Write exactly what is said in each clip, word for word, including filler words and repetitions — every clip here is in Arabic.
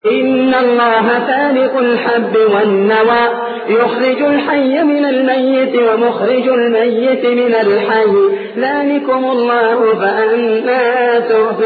إن الله فالق الحب والنوى يخرج الحي من الميت ومخرج الميت من الحي ذلكم الله فأنى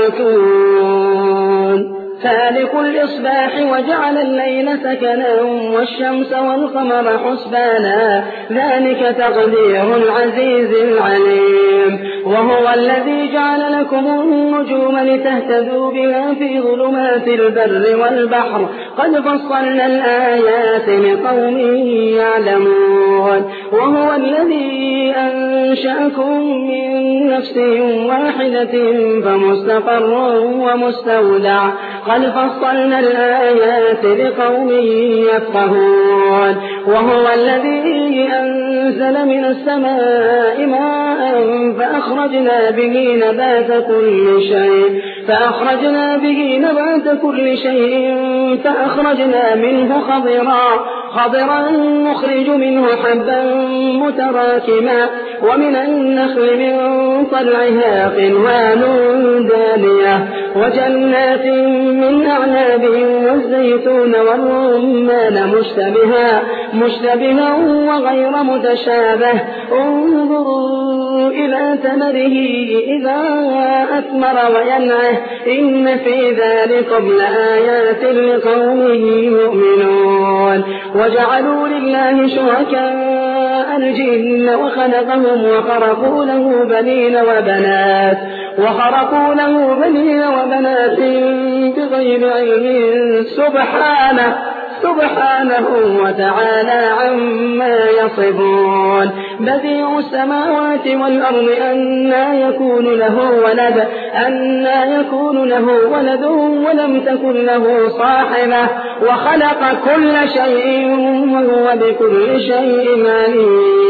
تؤفكون فالق الإصباح وجعل الليل سكنا والشمس والقمر حسبانا ذلك تقدير العزيز العليم وهو الذي جعل لكم النجوم لتهتدوا بها في ظلمات البر والبحر قد فصلنا الآيات لقوم يعلمون وهو الذي أنشأكم من نفس واحدة فمستقر ومستودع قد فصلنا الآيات لقوم يفقهون وهو الذي أنزل من السماء ماء فأخرجنا به نبات كل شيء فأخرجنا به نبات كل شيء فأخرجنا منه خضرا خضرا نخرج منه حبا متراكما ومن النخل من طلعها قنوان دانية وجنات من أعناب والزيتون والرمان مشتبها مشتبها وغير متشابه انظروا إلى ثمره إذا أثمر وينعه إن في ذلكم لآيات لقوم يؤمنون وجعلوا لله شركاء الجن وخلقهم وخرقوا له بنين وبنات وخرقوا له بنين وبنات بغير علم سبحانه سبحانه وتعالى عما يصفون بديع السماوات والأرض أنى يكون له ولد أنى يكون له ولد ولم تكن له صاحبة وخلق كل شيء وهو بكل شيء عليم